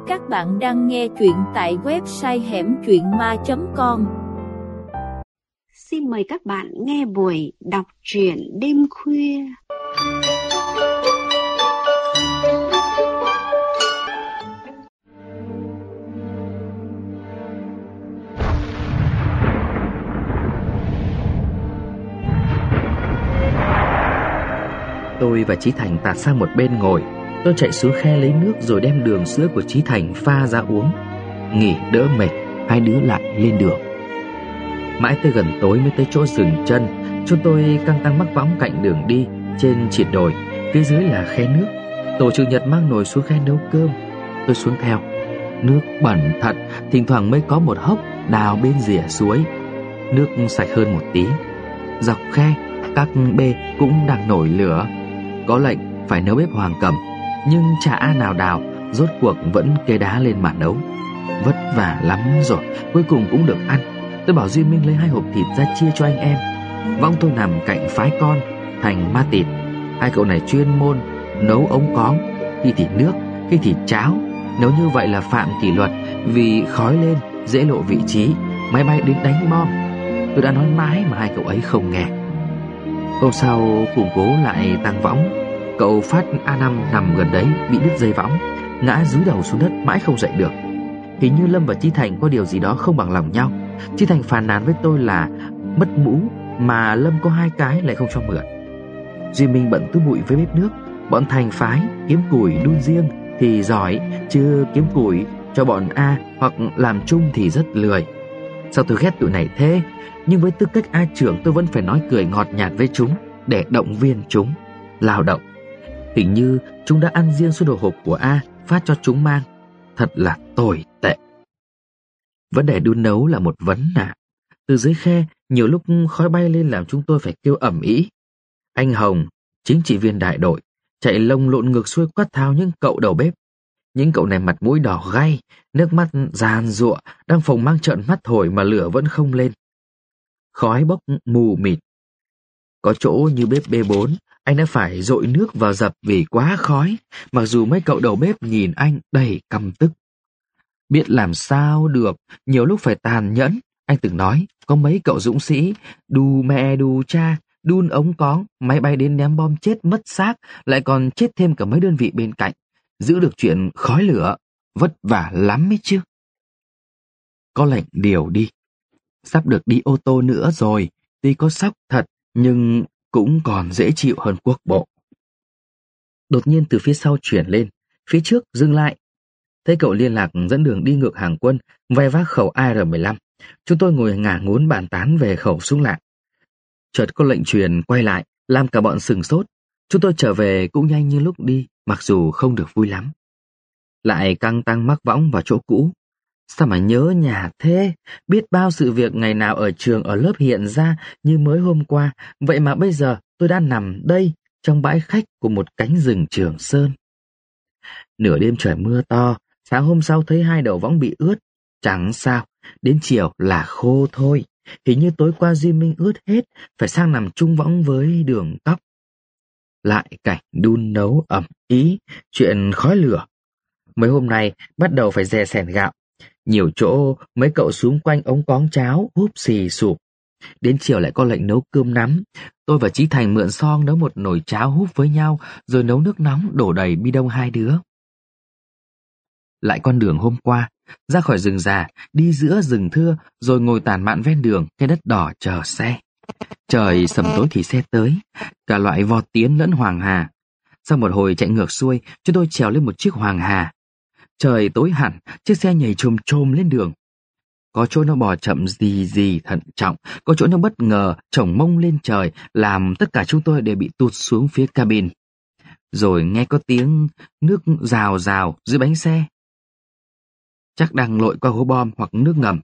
Các bạn đang nghe truyện tại website hẻmtruyện.ma.com. Xin mời các bạn nghe buổi đọc truyện đêm khuya. Tôi và Chí Thành tạt sang một bên ngồi. Tôi chạy xuống khe lấy nước rồi đem đường sữa của Chí Thành pha ra uống. Nghỉ đỡ mệt, hai đứa lại lên đường. Mãi tới gần tối mới tới chỗ dừng chân. Chúng tôi căng tăng mắc võng cạnh đường đi. Trên triệt đồi, phía dưới là khe nước. Tổ trưởng Nhật mang nồi xuống khe nấu cơm. Tôi xuống theo. Nước bẩn thật, thỉnh thoảng mới có một hốc đào bên rìa suối. Nước sạch hơn một tí. Dọc khe, các bê cũng đang nổi lửa. Có lệnh phải nấu bếp Hoàng Cầm, nhưng chả ai nào đào, rốt cuộc vẫn kê đá lên mà nấu. Vất vả lắm rồi, cuối cùng cũng được ăn. Tôi bảo Duy Minh lấy 2 hộp thịt ra chia cho anh em. Võng tôi nằm cạnh phái con Thành ma tịt. Hai cậu này chuyên môn nấu ống cóng, khi thì nước, khi thì cháo. Nấu như vậy là phạm kỷ luật, vì khói lên dễ lộ vị trí, máy bay đến đánh bom. Tôi đã nói mãi mà hai cậu ấy không nghe. Hôm sau củng cố lại tăng võng. Cậu Phát A5 nằm gần đấy bị đứt dây võng, ngã dúi đầu xuống đất mãi không dậy được. Hình như Lâm và Chí Thành có điều gì đó không bằng lòng nhau. Chí Thành phàn nàn với tôi là mất mũ mà Lâm có 2 cái lại không cho mượn. Duy Minh bận túi bụi với bếp nước. Bọn Thành phái kiếm củi đun riêng thì giỏi, chứ kiếm củi cho bọn A hoặc làm chung thì rất lười. Sao tôi ghét tụi này thế? Nhưng với tư cách A trưởng tôi vẫn phải nói cười ngọt nhạt với chúng để động viên chúng lao động. Hình như chúng đã ăn riêng số đồ hộp của A phát cho chúng mang. Thật là tồi tệ. Vấn đề đun nấu là một vấn nạn. Từ dưới khe nhiều lúc khói bay lên làm chúng tôi phải kêu ầm ĩ. Anh Hồng, chính trị viên đại đội, chạy lông lộn ngược xuôi quát tháo những cậu đầu bếp. Những cậu này mặt mũi đỏ gay, nước mắt giàn giụa, đang phồng mang trợn mắt thổi mà lửa vẫn không lên. Khói bốc mù mịt. Có chỗ như bếp B4, anh đã phải dội nước vào dập vì quá khói, mặc dù mấy cậu đầu bếp nhìn anh đầy căm tức. Biết làm sao được, nhiều lúc phải tàn nhẫn. Anh từng nói, có mấy cậu dũng sĩ, đù mẹ đù cha, đun ống cóng, máy bay đến ném bom chết mất xác, lại còn chết thêm cả mấy đơn vị bên cạnh. Giữ được chuyện khói lửa, vất vả lắm ấy chứ. Có lệnh điều đi. Sắp được đi ô tô nữa rồi, tuy có sốc thật, nhưng cũng còn dễ chịu hơn quốc bộ. Đột nhiên từ phía sau chuyển lên, phía trước dừng lại. Thấy cậu liên lạc dẫn đường đi ngược hàng quân, vai vác khẩu AR-15. Chúng tôi ngồi ngả ngốn bàn tán về khẩu súng lạ. Chợt có lệnh truyền quay lại, làm cả bọn sửng sốt. Chúng tôi trở về cũng nhanh như lúc đi, mặc dù không được vui lắm. Lại căng tăng mắc võng vào chỗ cũ. Sao mà nhớ nhà thế? Biết bao sự việc ngày nào ở trường ở lớp hiện ra như mới hôm qua, vậy mà bây giờ tôi đã nằm đây trong bãi khách của một cánh rừng Trường Sơn. Nửa đêm trời mưa to, sáng hôm sau thấy 2 đầu võng bị ướt. Chẳng sao, đến chiều là khô thôi. Hình như tối qua Duy Minh ướt hết, phải sang nằm chung võng với Đường Tóc. Lại cảnh đun nấu ầm ĩ, chuyện khói lửa. Mấy hôm nay bắt đầu phải dè sẻn gạo. Nhiều chỗ mấy cậu xúm quanh ống cóng cháo húp xì sụp. Đến chiều lại có lệnh nấu cơm nắm. Tôi và Chí Thành mượn xong nấu một nồi cháo húp với nhau, rồi nấu nước nóng đổ đầy bi đông 2 đứa. Lại con đường hôm qua, ra khỏi rừng già, đi giữa rừng thưa, rồi ngồi tản mạn ven đường, cái đất đỏ chờ xe. Trời sầm tối thì xe tới, cả loại vọt tiến lẫn Hoàng Hà. Sau một hồi chạy ngược xuôi, chúng tôi trèo lên một chiếc Hoàng Hà. Trời tối hẳn, chiếc xe nhảy chồm chồm lên đường. Có chỗ nó bò chậm rì rì thận trọng, có chỗ nó bất ngờ chổng mông lên trời, làm tất cả chúng tôi đều bị tụt xuống phía cabin. Rồi nghe có tiếng nước rào rào dưới bánh xe. Chắc đang lội qua hố bom hoặc nước ngầm.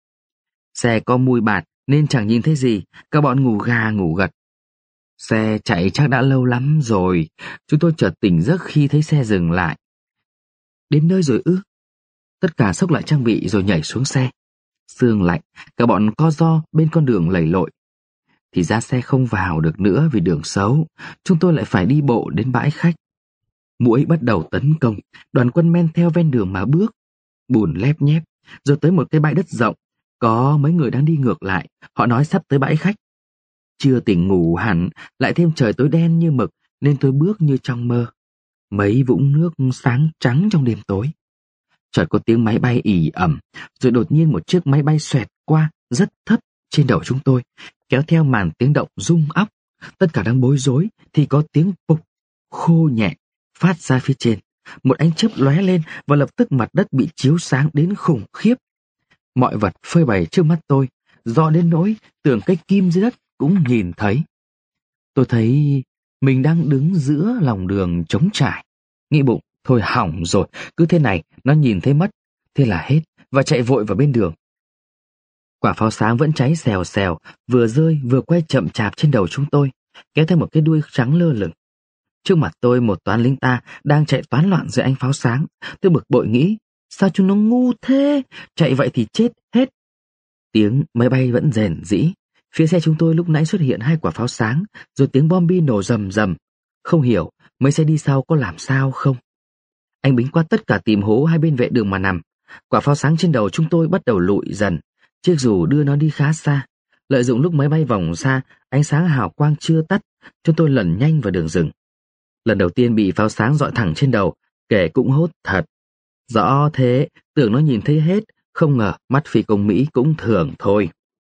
Xe có mùi bạt nên chẳng nhìn thấy gì, các bọn ngủ gà ngủ gật. Xe chạy chắc đã lâu lắm rồi, chúng tôi chợt tỉnh giấc khi thấy xe dừng lại. Đến nơi rồi ư? Tất cả xốc lại trang bị rồi nhảy xuống xe. Sương lạnh, cả bọn co ro bên con đường lầy lội. Thì ra xe không vào được nữa vì đường xấu, chúng tôi lại phải đi bộ đến bãi khách. Muỗi bắt đầu tấn công, đoàn quân men theo ven đường mà bước, bùn lép nhép, rồi tới một cái bãi đất rộng. Có mấy người đang đi ngược lại, họ nói sắp tới bãi khách. Chưa tỉnh ngủ hẳn, lại thêm trời tối đen như mực, nên tôi bước như trong mơ. Mấy vũng nước sáng trắng trong đêm tối. Chợt có tiếng máy bay ì ẩm, rồi đột nhiên một chiếc máy bay xoẹt qua rất thấp trên đầu chúng tôi, kéo theo màn tiếng động rung óc. Tất cả đang bối rối thì có tiếng bục khô nhẹ phát ra phía trên. Một ánh chớp lóe lên và lập tức mặt đất bị chiếu sáng đến khủng khiếp. Mọi vật phơi bày trước mắt tôi, rõ đến nỗi tưởng cái kim dưới đất cũng nhìn thấy. Tôi thấy mình đang đứng giữa lòng đường trống trải. Nghĩ bụng, thôi hỏng rồi, cứ thế này nó nhìn thấy mất. Thế là hết, và chạy vội vào bên đường. Quả pháo sáng vẫn cháy xèo xèo, vừa rơi vừa quay chậm chạp trên đầu chúng tôi, kéo theo một cái đuôi trắng lơ lửng. Trước mặt tôi một toán lính ta đang chạy toán loạn dưới ánh pháo sáng. Tôi bực bội nghĩ, sao chúng nó ngu thế, chạy vậy thì chết hết. Tiếng máy bay vẫn rền rĩ. Phía xe chúng tôi lúc nãy xuất hiện 2 quả pháo sáng, rồi tiếng bom bi nổ rầm rầm. Không hiểu mấy xe đi sau có làm sao không. Anh Bính qua tất cả tìm hố hai bên vệ đường mà nằm. Quả pháo sáng trên đầu chúng tôi bắt đầu lụi dần. Chiếc dù đưa nó đi khá xa. Lợi dụng lúc máy bay vòng xa, ánh sáng hào quang chưa tắt, chúng tôi lẩn nhanh vào đường rừng. Lần đầu tiên bị pháo sáng rọi thẳng trên đầu, kể cũng hốt thật. Rõ thế, tưởng nó nhìn thấy hết, không ngờ mắt phi công Mỹ cũng thường thôi.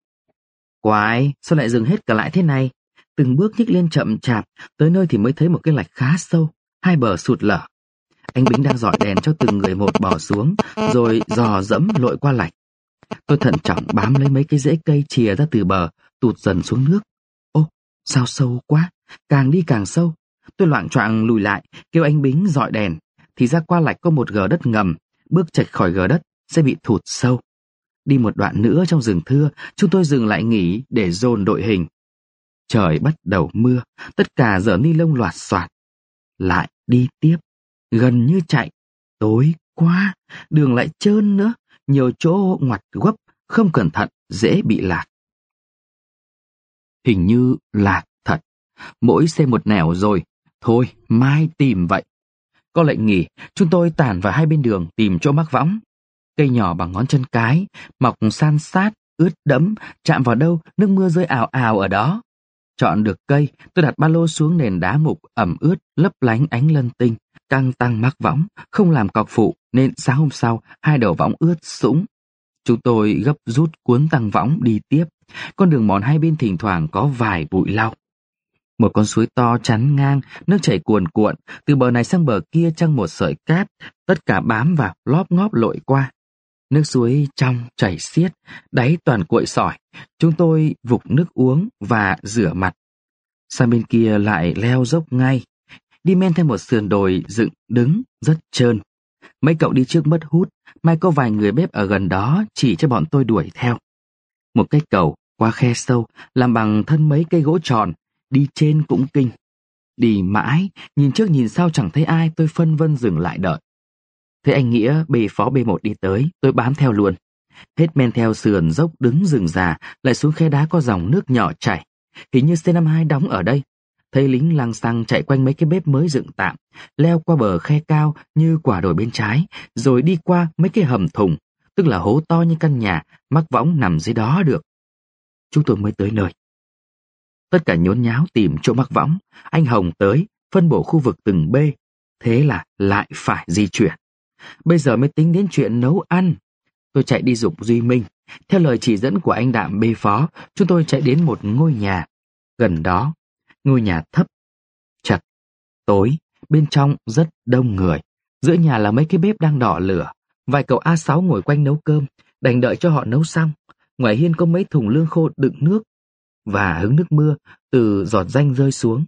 Quái, sao lại dừng hết cả lại thế này? Từng bước nhích lên chậm chạp, tới nơi thì mới thấy một cái lạch khá sâu, 2 bờ sụt lở. Anh Bính đang dọi đèn cho từng người một bò xuống, rồi dò dẫm lội qua lạch. Tôi thận trọng bám lấy mấy cái rễ cây chìa ra từ bờ, tụt dần xuống nước. Ô, sao sâu quá, càng đi càng sâu. Tôi loạng choạng lùi lại, kêu anh Bính dọi đèn. Thì ra qua lạch có một gờ đất ngầm, bước chệch khỏi gờ đất sẽ bị thụt sâu. Đi một đoạn nữa trong rừng thưa, chúng tôi dừng lại nghỉ để dồn đội hình. Trời bắt đầu mưa, tất cả giở ni lông loạt xoạt. Lại đi tiếp, gần như chạy. Tối quá, đường lại trơn nữa, nhiều chỗ ngoặt gấp, không cẩn thận dễ bị lạc. Hình như lạc thật, mỗi xe một nẻo rồi. Thôi, mai tìm vậy. Có lệnh nghỉ, chúng tôi tản vào hai bên đường tìm chỗ mắc võng. Cây nhỏ bằng ngón chân cái, mọc san sát, ướt đẫm, chạm vào đâu nước mưa rơi ào ào ở đó. Chọn được cây, tôi đặt ba lô xuống nền đá mục ẩm ướt, lấp lánh ánh lân tinh, căng tăng mắc võng, không làm cọc phụ nên sáng hôm sau 2 đầu võng ướt sũng. Chúng tôi gấp rút cuốn tăng võng đi tiếp. Con đường mòn hai bên thỉnh thoảng có vài bụi lau. Một con suối to chắn ngang, nước chảy cuồn cuộn, từ bờ này sang bờ kia chăng một sợi cát, tất cả bám vào lóp ngóp lội qua. Nước suối trong chảy xiết, đáy toàn cuội sỏi. Chúng tôi vục nước uống và rửa mặt. Sang bên kia lại leo dốc ngay, đi men theo một sườn đồi dựng đứng rất trơn. Mấy cậu đi trước mất hút, mai có vài người bếp ở gần đó chỉ cho bọn tôi đuổi theo. Một cái cầu qua khe sâu, làm bằng thân mấy cây gỗ tròn, đi trên cũng kinh. Đi mãi, nhìn trước nhìn sau chẳng thấy ai, tôi phân vân dừng lại đợi. Thấy anh Nghĩa bê phó B1 đi tới, tôi bám theo luôn. Hết men theo sườn dốc đứng rừng già, lại xuống khe đá có dòng nước nhỏ chảy. Hình như C52 đóng ở đây. Thấy lính lăng xăng chạy quanh mấy cái bếp mới dựng tạm, leo qua bờ khe cao như quả đồi bên trái, rồi đi qua mấy cái hầm thùng, tức là hố to như căn nhà, mắc võng nằm dưới đó được. Chúng tôi mới tới nơi. Tất cả nhốn nháo tìm chỗ mắc võng. Anh Hồng tới, phân bổ khu vực từng bê. Thế là lại phải di chuyển. Bây giờ mới tính đến chuyện nấu ăn. Tôi chạy đi giục Duy Minh. Theo lời chỉ dẫn của anh Đạm bê phó, chúng tôi chạy đến một ngôi nhà. Gần đó, ngôi nhà thấp, chật, tối, bên trong rất đông người. Giữa nhà là mấy cái bếp đang đỏ lửa. Vài cậu A6 ngồi quanh nấu cơm, đành đợi cho họ nấu xong. Ngoài hiên có mấy thùng lương khô đựng nước và hứng nước mưa từ giọt ranh rơi xuống.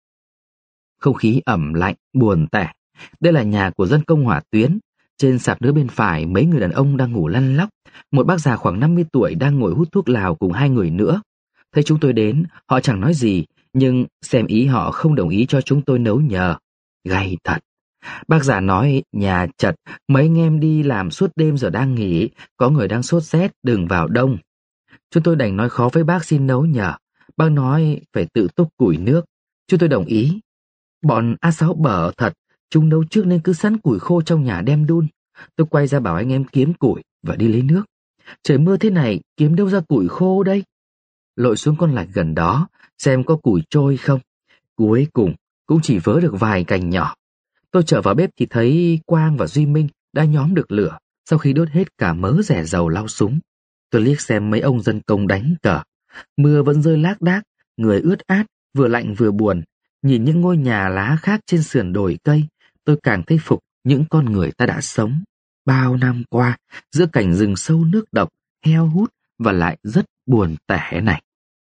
Không khí ẩm lạnh, buồn tẻ. Đây là nhà của dân công hỏa tuyến. Trên sạp nước bên phải mấy người đàn ông đang ngủ lăn lóc. Một bác già khoảng 50 tuổi đang ngồi hút thuốc lào cùng 2 người nữa. Thấy chúng tôi đến, họ chẳng nói gì, nhưng xem ý họ không đồng ý cho chúng tôi nấu nhờ. Gay thật. Bác già nói nhà chật, mấy anh em đi làm suốt đêm giờ đang nghỉ, có người đang sốt rét, đừng vào đông. Chúng tôi đành nói khó với bác xin nấu nhờ. Bác nói phải tự túc củi nước. Chúng tôi đồng ý. Bọn A6 bở thật, Chúng nấu trước nên cứ sẵn củi khô trong nhà đem đun. Tôi quay ra bảo anh em kiếm củi và đi lấy nước. Trời mưa thế này kiếm đâu ra củi khô đây? Lội xuống con lạch gần đó xem có củi trôi không. Cuối cùng cũng chỉ vớ được vài cành nhỏ. Tôi trở vào bếp thì thấy Quang và Duy Minh đã nhóm được lửa sau khi đốt hết cả mớ rẻ dầu lau súng. Tôi liếc xem mấy ông dân công đánh cờ. Mưa vẫn rơi lác đác, người ướt át, vừa lạnh vừa buồn. Nhìn những ngôi nhà lá khác trên sườn đồi cây, tôi càng thấy phục những con người ta đã sống bao năm qua giữa cảnh rừng sâu nước độc, heo hút và lại rất buồn tẻ này.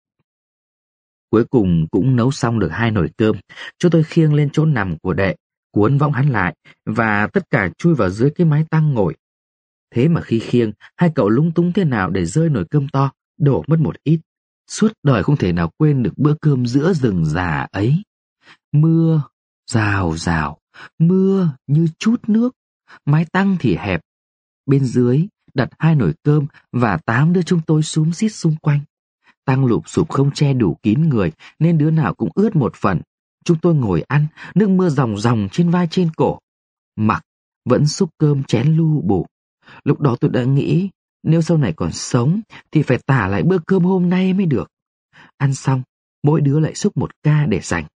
Cuối cùng cũng nấu xong được 2 nồi cơm. Chúng tôi khiêng lên chỗ nằm của đệ, cuốn võng hắn lại và tất cả chui vào dưới cái mái tang ngồi. Thế mà khi khiêng, hai cậu lúng túng thế nào để rơi nồi cơm to, đổ mất một ít. Suốt đời không thể nào quên được bữa cơm giữa rừng già ấy. Mưa rào rào, mưa như chút nước, mái tang thì hẹp. Bên dưới đặt 2 nồi cơm và 8 đứa chúng tôi xúm xít xung quanh. Tang lụp xụp không che đủ kín người nên đứa nào cũng ướt một phần. Chúng tôi ngồi ăn, nước mưa ròng ròng trên vai trên cổ. Mặc vẫn xúc cơm chén lu bù. Lúc đó tôi đã nghĩ nếu sau này còn sống thì phải tả lại bữa cơm hôm nay mới được. Ăn xong, mỗi đứa lại xúc một ca để dành.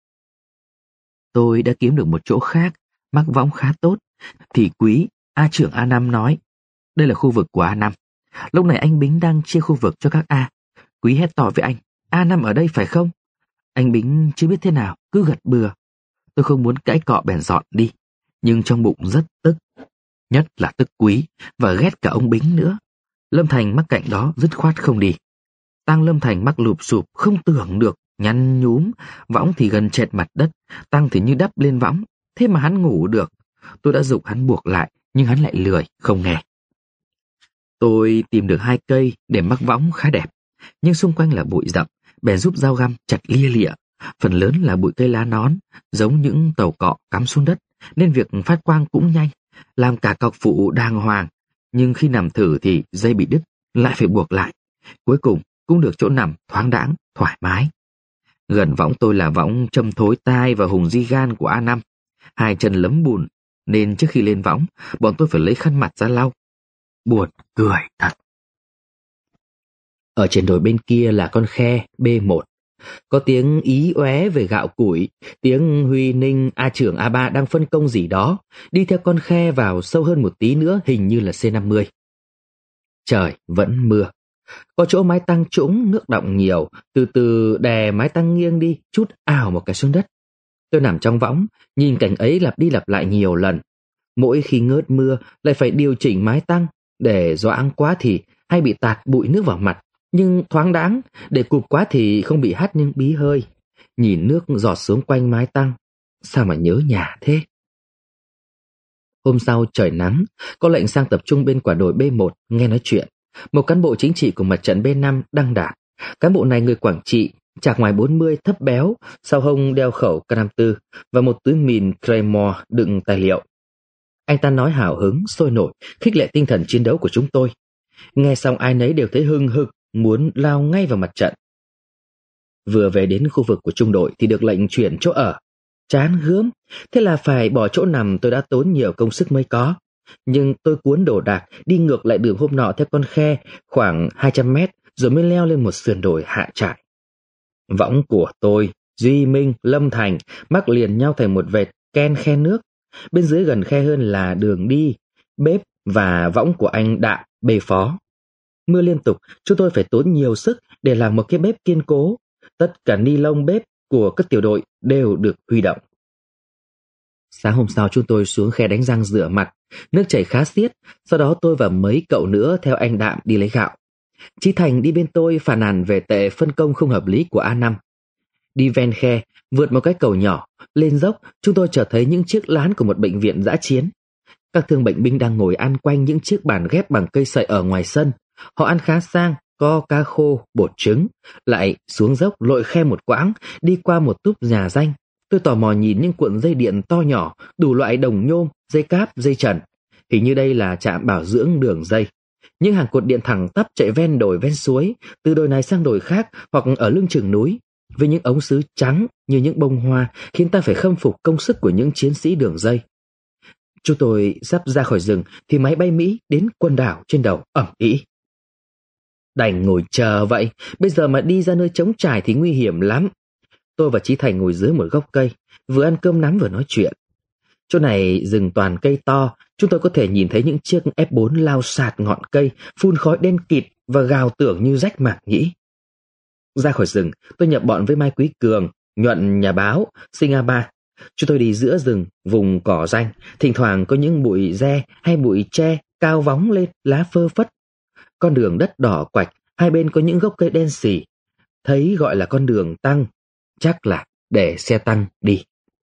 Tôi đã kiếm được một chỗ khác, mắc võng khá tốt. Thì Quý, A trưởng A5 nói, đây là khu vực của A5. Lúc này anh Bính đang chia khu vực cho các A. Quý hét to với anh, A5 ở đây phải không? Anh Bính chưa biết thế nào, cứ gật bừa. Tôi không muốn cãi cọ bèn dọn đi, nhưng trong bụng rất tức. Nhất là tức Quý và ghét cả ông Bính nữa. Lâm Thành mắc cạnh đó dứt khoát không đi. Tang Lâm Thành mắc lụp sụp không tưởng được, nhăn nhúm, võng thì gần chẹt mặt đất, Tang thì như đắp lên võng, thế mà hắn ngủ được. Tôi đã giục hắn buộc lại, nhưng hắn lại lười, không nghe. Tôi tìm được 2 cây để mắc võng khá đẹp, nhưng xung quanh là bụi rậm, bèn giúp dao găm chặt lia lịa. Phần lớn là bụi cây lá nón, giống những tàu cọ cắm xuống đất, nên việc phát quang cũng nhanh, làm cả cọc phụ đàng hoàng. Nhưng khi nằm thử thì dây bị đứt, lại phải buộc lại. Cuối cùng cũng được chỗ nằm thoáng đãng, thoải mái. Gần võng tôi là võng châm thối tai và hùng di gan của A5. 2 chân lấm bùn, nên trước khi lên võng, bọn tôi phải lấy khăn mặt ra lau. Buồn cười thật. Ở trên đồi bên kia là con khe B1. Có tiếng ý oé về gạo củi, tiếng Huy Ninh A trưởng A3 đang phân công gì đó, đi theo con khe vào sâu hơn một tí nữa hình như là C50. Trời vẫn mưa. Có chỗ mái tang trũng, nước đọng nhiều, từ từ đè mái tang nghiêng đi, chút ào một cái xuống đất. Tôi nằm trong võng, nhìn cảnh ấy lặp đi lặp lại nhiều lần. Mỗi khi ngớt mưa lại phải điều chỉnh mái tang, để doãng quá thì hay bị tạt bụi nước vào mặt, nhưng thoáng đãng, để cụp quá thì không bị hắt nhưng bí hơi. Nhìn nước giọt xuống quanh mái tang, sao mà nhớ nhà thế. Hôm sau trời nắng, có lệnh sang tập trung bên quả đồi B1 nghe nói chuyện. Một cán bộ chính trị của mặt trận B5 đăng đàn. Cán bộ này người Quảng Trị, chạc ngoài 40, thấp béo, sau hông đeo khẩu K54 và một túi mìn Claymore đựng tài liệu. Anh ta nói hào hứng, sôi nổi, khích lệ tinh thần chiến đấu của chúng tôi. Nghe xong ai nấy đều thấy hưng hực, muốn lao ngay vào mặt trận. Vừa về đến khu vực của trung đội thì được lệnh chuyển chỗ ở. Chán gớm, thế là phải bỏ chỗ nằm tôi đã tốn nhiều công sức mới có. Nhưng tôi cuốn đồ đạc đi ngược lại đường hôm nọ theo con khe khoảng 200 mét rồi mới leo lên một sườn đồi hạ trại. Võng của tôi, Duy Minh, Lâm Thành mắc liền nhau thành một vệt ken khe nước. Bên dưới gần khe hơn là đường đi, bếp và võng của anh Đạm, bề phó. Mưa liên tục, chúng tôi phải tốn nhiều sức để làm một cái bếp kiên cố. Tất cả ni lông bếp của các tiểu đội đều được huy động. Sáng hôm sau chúng tôi xuống khe đánh răng rửa mặt, nước chảy khá xiết, sau đó tôi và mấy cậu nữa theo anh Đạm đi lấy gạo. Chí Thành đi bên tôi phàn nàn về tệ phân công không hợp lý của A5. Đi ven khe, vượt một cái cầu nhỏ, lên dốc, chúng tôi chợt thấy những chiếc lán của một bệnh viện dã chiến. Các thương bệnh binh đang ngồi ăn quanh những chiếc bàn ghép bằng cây sậy ở ngoài sân. Họ ăn khá sang, có cá khô, bột trứng, lại xuống dốc lội khe một quãng, đi qua một túp nhà danh. Tôi tò mò nhìn những cuộn dây điện to nhỏ, đủ loại đồng nhôm, dây cáp, dây trần. Hình như đây là trạm bảo dưỡng đường dây. Những hàng cột điện thẳng tắp chạy ven đồi ven suối, từ đồi này sang đồi khác hoặc ở lưng chừng núi, với những ống sứ trắng như những bông hoa khiến ta phải khâm phục công sức của những chiến sĩ đường dây. Chúng tôi sắp ra khỏi rừng thì máy bay Mỹ đến quần đảo trên đầu ầm ĩ. Đành ngồi chờ vậy, bây giờ mà đi ra nơi trống trải thì nguy hiểm lắm. Tôi và Chí Thành ngồi dưới một gốc cây, vừa ăn cơm nắm vừa nói chuyện. Chỗ này rừng toàn cây to, chúng tôi có thể nhìn thấy những chiếc F4 lao sạt ngọn cây, phun khói đen kịt và gào tưởng như rách màng nhĩ. Ra khỏi rừng, tôi nhập bọn với Mai Quý Cường, Nhuận nhà báo, Sinh A3. Chúng tôi đi giữa rừng, vùng cỏ ranh, thỉnh thoảng có những bụi re hay bụi tre cao vóng lên, lá phơ phất. Con đường đất đỏ quạch, hai bên có những gốc cây đen xỉ. Thấy gọi là con đường tăng, chắc là để xe tăng đi.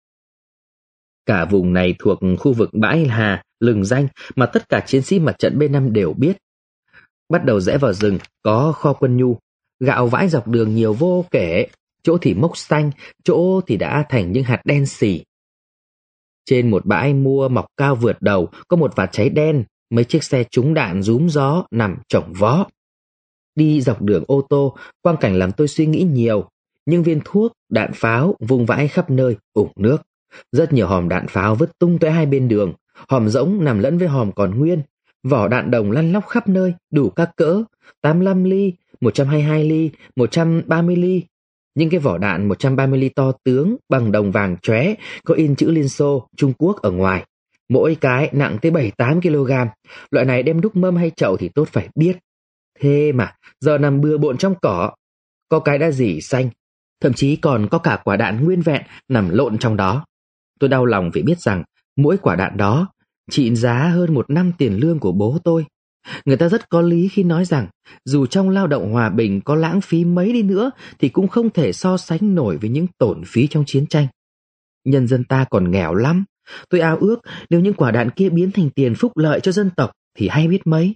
Cả vùng này thuộc khu vực bãi hà, lừng danh mà tất cả chiến sĩ mặt trận B5 đều biết. Bắt đầu rẽ vào rừng, có kho quân nhu, gạo vãi dọc đường nhiều vô kể, chỗ thì mốc xanh, chỗ thì đã thành những hạt đen xỉ. Trên một bãi mua mọc cao vượt đầu, có một vạt cháy đen, mấy chiếc xe trúng đạn rúm gió nằm chồng vó. Đi dọc đường ô tô, quang cảnh làm tôi suy nghĩ nhiều. Những viên thuốc, đạn pháo vung vãi khắp nơi, ủng nước. Rất nhiều hòm đạn pháo vứt tung tóe hai bên đường, hòm rỗng nằm lẫn với hòm còn nguyên. Vỏ đạn đồng lăn lóc khắp nơi, đủ các cỡ, 85 ly, 122 ly, 130 ly. Những cái vỏ đạn 130 ly to tướng bằng đồng vàng chóe, có in chữ Liên Xô, Trung Quốc ở ngoài. Mỗi cái nặng tới 7-8 kg. Loại này đem đúc mâm hay chậu thì tốt phải biết. Thế mà, giờ nằm bừa bộn trong cỏ. Có cái đã rỉ xanh, thậm chí còn có cả quả đạn nguyên vẹn nằm lộn trong đó. Tôi đau lòng vì biết rằng mỗi quả đạn đó trị giá hơn 1 năm tiền lương của bố tôi. Người ta rất có lý khi nói rằng dù trong lao động hòa bình có lãng phí mấy đi nữa thì cũng không thể so sánh nổi với những tổn phí trong chiến tranh. Nhân dân ta còn nghèo lắm. Tôi ao ước nếu những quả đạn kia biến thành tiền phúc lợi cho dân tộc thì hay biết mấy.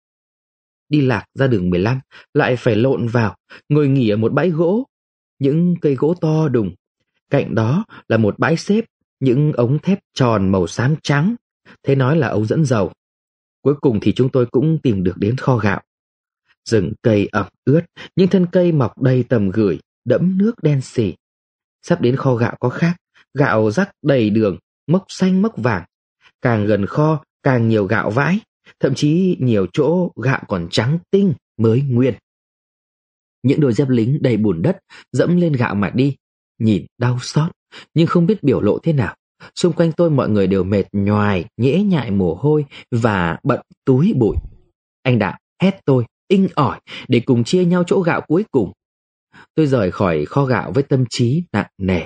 Đi lạc ra đường 15, lại phải lộn vào, ngồi nghỉ ở một bãi gỗ. Những cây gỗ to đùng. Cạnh đó là một bãi xếp, những ống thép tròn màu xám trắng. Thế nói là ống dẫn dầu. Cuối cùng thì chúng tôi cũng tìm được đến kho gạo. Rừng cây ẩm ướt, những thân cây mọc đầy tầm gửi, đẫm nước đen xỉ. Sắp đến kho gạo có khác, gạo rắc đầy đường, mốc xanh mốc vàng. Càng gần kho, càng nhiều gạo vãi. Thậm chí nhiều chỗ gạo còn trắng tinh mới nguyên. Những đôi dép lính đầy bùn đất dẫm lên gạo mà đi. Nhìn đau xót, nhưng không biết biểu lộ thế nào. Xung quanh tôi mọi người đều mệt nhoài, nhễ nhại mồ hôi và bận túi bụi. Anh Đạo hét tôi, inh ỏi để cùng chia nhau chỗ gạo cuối cùng. Tôi rời khỏi kho gạo với tâm trí nặng nề.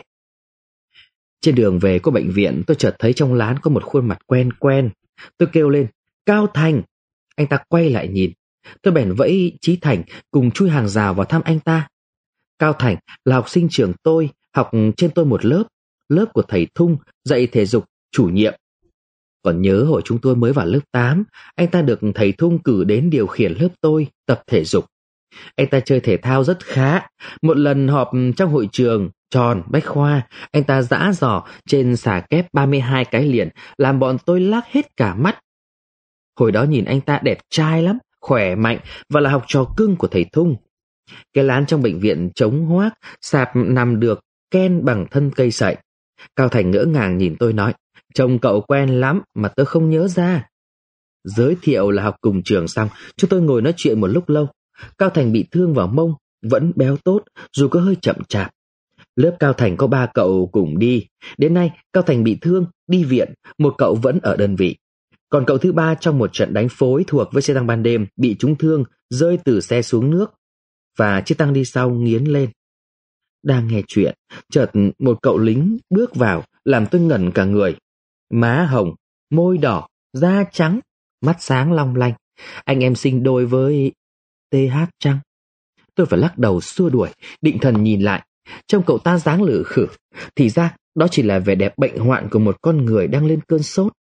Trên đường về có bệnh viện, tôi chợt thấy trong lán có một khuôn mặt quen quen. Tôi kêu lên, Cao Thành. Anh ta quay lại nhìn. Tôi bèn vẫy Chí Thành cùng chui hàng rào vào thăm anh ta. Cao Thành là học sinh trường tôi, học trên tôi một lớp, lớp của thầy Thung, dạy thể dục, chủ nhiệm. Còn nhớ hồi chúng tôi mới vào lớp 8, anh ta được thầy Thung cử đến điều khiển lớp tôi tập thể dục. Anh ta chơi thể thao rất khá. Một lần họp trong hội trường tròn Bách Khoa, anh ta giã giỏ trên xà kép 32 cái liền, làm bọn tôi lác hết cả mắt. Hồi đó nhìn anh ta đẹp trai lắm, khỏe mạnh và là học trò cưng của thầy Thung. Cái lán trong bệnh viện trống hoác, sạp nằm được ken bằng thân cây sậy. Cao Thành ngỡ ngàng nhìn tôi nói, trông cậu quen lắm mà tớ không nhớ ra. Giới thiệu là học cùng trường xong, chúng tôi ngồi nói chuyện một lúc lâu. Cao Thành bị thương vào mông, vẫn béo tốt dù có hơi chậm chạp. Lớp Cao Thành có 3 cậu cùng đi. Đến nay Cao Thành bị thương, đi viện, một cậu vẫn ở đơn vị. Còn cậu thứ 3 trong một trận đánh phối thuộc với xe tăng ban đêm bị trúng thương, rơi từ xe xuống nước và chiếc tăng đi sau nghiến lên. Đang nghe chuyện, chợt một cậu lính bước vào làm tôi ngẩn cả người. Má hồng, môi đỏ, da trắng, mắt sáng long lanh. Anh em sinh đôi với TH chăng? Tôi phải lắc đầu xua đuổi, định thần nhìn lại. Trông cậu ta dáng lử khử. Thì ra đó chỉ là vẻ đẹp bệnh hoạn của một con người đang lên cơn sốt.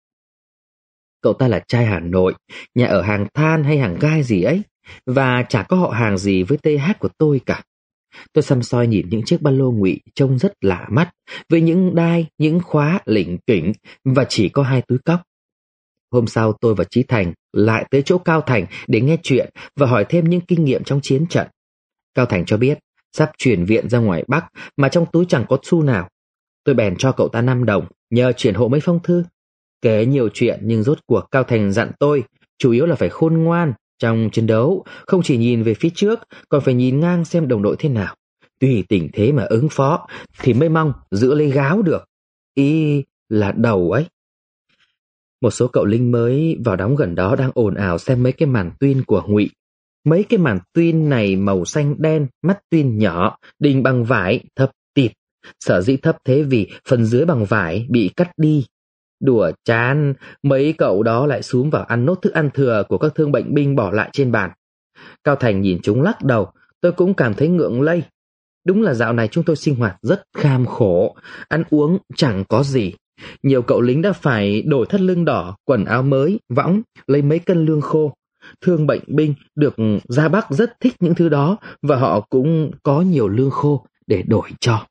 Cậu ta là trai Hà Nội, nhà ở hàng than hay hàng gai gì ấy, và chả có họ hàng gì với TH của tôi cả. Tôi săm soi nhìn những chiếc ba lô ngụy trông rất lạ mắt, với những đai, những khóa lỉnh kỉnh và chỉ có 2 túi cóc. Hôm sau tôi và Chí Thành lại tới chỗ Cao Thành để nghe chuyện và hỏi thêm những kinh nghiệm trong chiến trận. Cao Thành cho biết sắp chuyển viện ra ngoài Bắc mà trong túi chẳng có xu nào. Tôi bèn cho cậu ta 5 đồng nhờ chuyển hộ mấy phong thư. Kể nhiều chuyện nhưng rốt cuộc Cao Thành dặn tôi chủ yếu là phải khôn ngoan trong chiến đấu, không chỉ nhìn về phía trước, còn phải nhìn ngang xem đồng đội thế nào. Tùy tình thế mà ứng phó thì mới mong giữ lấy gáo được. Ý là đầu ấy. Một số cậu lính mới vào đóng gần đó đang ồn ào xem mấy cái màn tuyên của Ngụy. Mấy cái màn tuyên này màu xanh đen, mắt tuyên nhỏ, đinh bằng vải, thấp tịt. Sở dĩ thấp thế vì phần dưới bằng vải bị cắt đi. Đùa chán, mấy cậu đó lại xúm vào ăn nốt thức ăn thừa của các thương bệnh binh bỏ lại trên bàn. Cao Thành nhìn chúng lắc đầu, tôi cũng cảm thấy ngượng lây. Đúng là dạo này chúng tôi sinh hoạt rất kham khổ, ăn uống chẳng có gì. Nhiều cậu lính đã phải đổi thắt lưng đỏ, quần áo mới, võng, lấy mấy cân lương khô. Thương bệnh binh được ra Bắc rất thích những thứ đó và họ cũng có nhiều lương khô để đổi cho.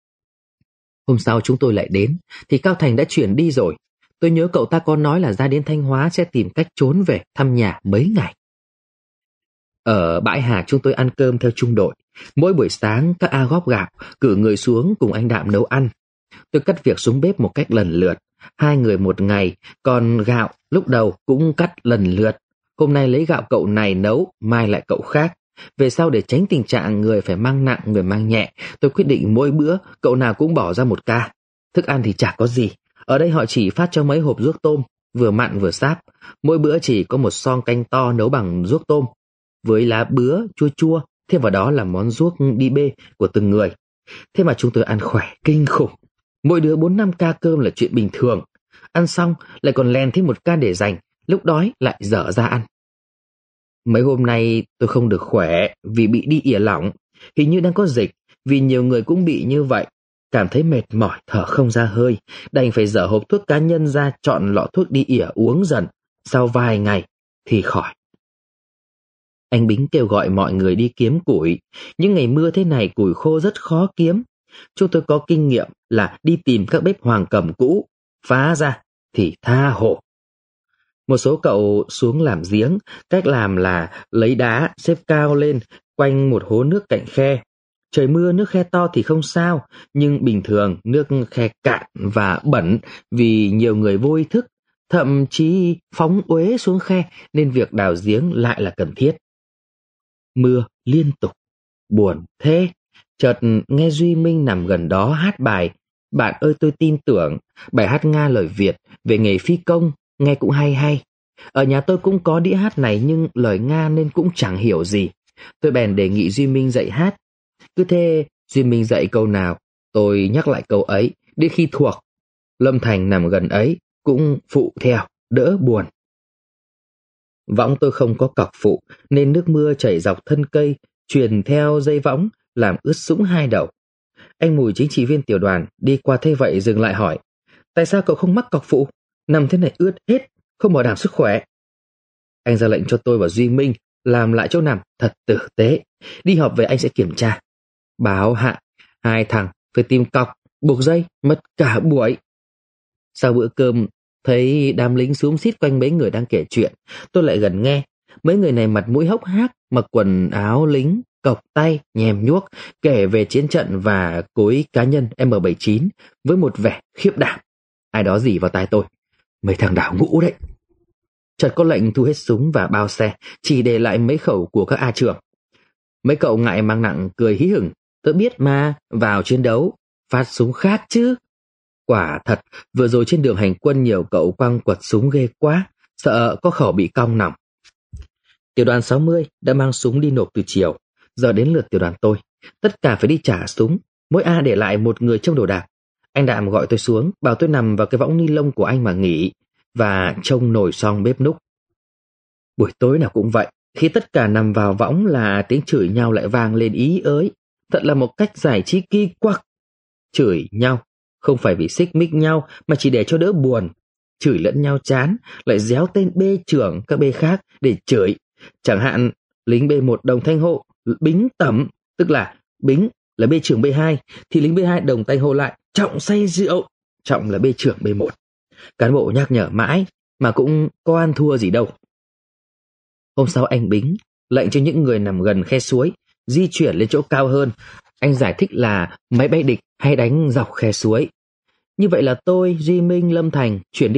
Hôm sau chúng tôi lại đến thì Cao Thành đã chuyển đi rồi. Tôi nhớ cậu ta có nói là ra đến Thanh Hóa sẽ tìm cách trốn về thăm nhà mấy ngày. Ở bãi Hà chúng tôi ăn cơm theo trung đội. Mỗi buổi sáng các A góp gạo cử người xuống cùng anh Đạm nấu ăn. Tôi cắt việc xuống bếp một cách lần lượt, 2 người một ngày, còn gạo lúc đầu cũng cắt lần lượt. Hôm nay lấy gạo cậu này nấu, mai lại cậu khác. Về sau để tránh tình trạng người phải mang nặng người mang nhẹ, tôi quyết định mỗi bữa cậu nào cũng bỏ ra 1 ca. Thức ăn thì chả có gì, ở đây họ chỉ phát cho mấy hộp ruốc tôm, vừa mặn vừa sáp. Mỗi bữa chỉ có một xoong canh to nấu bằng ruốc tôm, với lá bứa chua chua, thêm vào đó là món ruốc đi bê của từng người. Thế mà chúng tôi ăn khỏe kinh khủng. Mỗi đứa 4-5 ca cơm là chuyện bình thường. Ăn xong lại còn lèn thêm 1 ca để dành, lúc đói lại dở ra ăn. Mấy hôm nay tôi không được khỏe vì bị đi ỉa lỏng, hình như đang có dịch, vì nhiều người cũng bị như vậy. Cảm thấy mệt mỏi, thở không ra hơi, đành phải dở hộp thuốc cá nhân ra chọn lọ thuốc đi ỉa uống dần, sau vài ngày thì khỏi. Anh Bính kêu gọi mọi người đi kiếm củi, những ngày mưa thế này củi khô rất khó kiếm. Chúng tôi có kinh nghiệm là đi tìm các bếp hoàng cầm cũ, phá ra thì tha hồ. Một số cậu xuống làm giếng, cách làm là lấy đá xếp cao lên quanh một hố nước cạnh khe. Trời mưa nước khe to thì không sao, nhưng bình thường nước khe cạn và bẩn vì nhiều người vô ý thức, thậm chí phóng uế xuống khe nên việc đào giếng lại là cần thiết. Mưa liên tục, buồn thế. Chợt nghe Duy Minh nằm gần đó hát bài Bạn ơi tôi tin tưởng, bài hát Nga lời Việt về nghề phi công, nghe cũng hay hay. Ở nhà tôi cũng có đĩa hát này nhưng lời Nga nên cũng chẳng hiểu gì. Tôi bèn đề nghị Duy Minh dạy hát. Cứ thế Duy Minh dạy câu nào, tôi nhắc lại câu ấy, đến khi thuộc. Lâm Thành nằm gần ấy, cũng phụ theo, đỡ buồn. Võng tôi không có cọc phụ, nên nước mưa chảy dọc thân cây, truyền theo dây võng, làm ướt sũng 2 đầu. Anh Mùi chính trị viên tiểu đoàn đi qua thế vậy dừng lại hỏi, tại sao cậu không mắc cọc phụ? Nằm thế này ướt hết, không bảo đảm sức khỏe. Anh ra lệnh cho tôi và Duy Minh làm lại chỗ nằm thật tử tế. Đi họp về anh sẽ kiểm tra. Báo hạ, 2 thằng phải tìm cọc, buộc dây, mất cả buổi. Sau bữa cơm, thấy đám lính xúm xít quanh mấy người đang kể chuyện, tôi lại gần nghe. Mấy người này mặt mũi hốc hác, mặc quần áo lính, cộc tay, nhèm nhuốc, kể về chiến trận và cối cá nhân M79 với một vẻ khiếp đảm. Ai đó rỉ vào tai tôi, mấy thằng đảo ngũ đấy. Chợt có lệnh thu hết súng và bao xe, chỉ để lại mấy khẩu của các A trưởng. Mấy cậu ngại mang nặng cười hí hửng, tớ biết mà, vào chiến đấu, phát súng khác chứ. Quả thật, vừa rồi trên đường hành quân nhiều cậu quăng quật súng ghê quá, sợ có khẩu bị cong nòng. Tiểu đoàn 60 đã mang súng đi nộp từ chiều, giờ đến lượt tiểu đoàn tôi. Tất cả phải đi trả súng, mỗi A để lại 1 người trong đồ đạc. Anh Đạm gọi tôi xuống, bảo tôi nằm vào cái võng ni lông của anh mà nghỉ, và trông nồi xong bếp núc. Buổi tối nào cũng vậy, khi tất cả nằm vào võng là tiếng chửi nhau lại vang lên ý ới. Thật là một cách giải trí kỳ quặc. Chửi nhau, không phải vì xích mích nhau mà chỉ để cho đỡ buồn. Chửi lẫn nhau chán, lại déo tên B trưởng các B khác để chửi. Chẳng hạn, lính B1 đồng thanh hộ, Bính Tẩm, tức là Bính là B trưởng B2, thì lính B2 đồng thanh hộ lại, Trọng say rượu, Trọng là B trưởng B1. Cán bộ nhắc nhở mãi, mà cũng có ăn thua gì đâu. Hôm sau anh Bính lệnh cho những người nằm gần khe suối di chuyển lên chỗ cao hơn. Anh giải thích là máy bay địch hay đánh dọc khe suối. Như vậy là tôi, Duy Minh, Lâm Thành chuyển đi,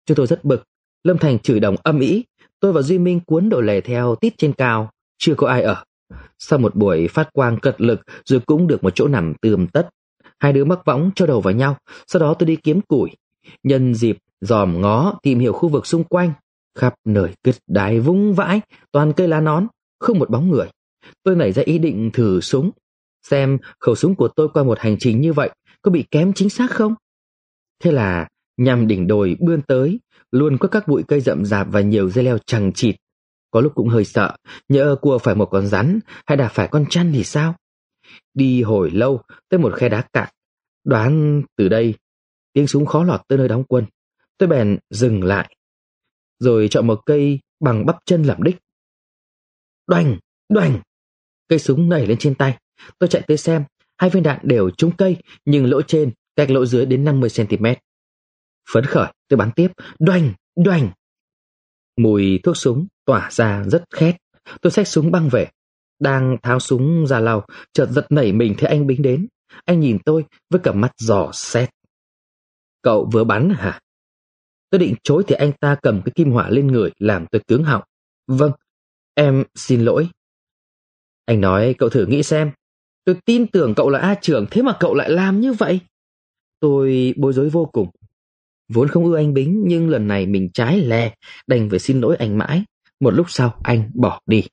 Chúng tôi rất bực. Lâm Thành chửi đồng âm ĩ. Tôi và Duy Minh cuốn đồ lề theo tít trên cao. Chưa có ai ở. Sau một buổi phát quang cật lực rồi cũng được một chỗ nằm tươm tất. Hai đứa mắc võng cho đầu vào nhau. Sau đó tôi đi kiếm củi. Nhân dịp dòm ngó tìm hiểu khu vực xung quanh. Khắp nơi cứt đái vung vãi, toàn cây lá nón, không một bóng người. Tôi nảy ra ý định thử súng, xem khẩu súng của tôi qua một hành trình như vậy có bị kém chính xác không. Thế là nhằm đỉnh đồi bươn tới, luôn có các bụi cây rậm rạp và nhiều dây leo chằng chịt. Có lúc cũng hơi sợ, nhỡ cua phải một con rắn hay đạp phải con chăn thì sao. Đi hồi lâu tới một khe đá cạn, đoán từ đây tiếng súng khó lọt tới nơi đóng quân. Tôi bèn dừng lại, rồi chọn một cây bằng bắp chân làm đích. Đoành, đoành, cây súng nảy lên trên tay. Tôi chạy tới xem, 2 viên đạn đều trúng cây, nhưng lỗ trên cách lỗ dưới đến 50 cm. Phấn khởi, tôi bắn tiếp, đoành, đoành. Mùi thuốc súng tỏa ra rất khét. Tôi xách súng băng về, đang tháo súng ra lau, chợt giật nảy mình thấy anh Bính đến. Anh nhìn tôi với cặp mắt dò xét. Cậu vừa bắn hả? Tôi định chối thì anh ta cầm cái kim hỏa lên người làm tôi cứng họng. Vâng, em xin lỗi. Anh nói cậu thử nghĩ xem, tôi tin tưởng cậu là A trưởng, thế mà cậu lại làm như vậy. Tôi bối rối vô cùng. Vốn không ưa anh Bính, nhưng lần này mình trái lè, đành phải xin lỗi anh mãi. Một lúc sau anh bỏ đi.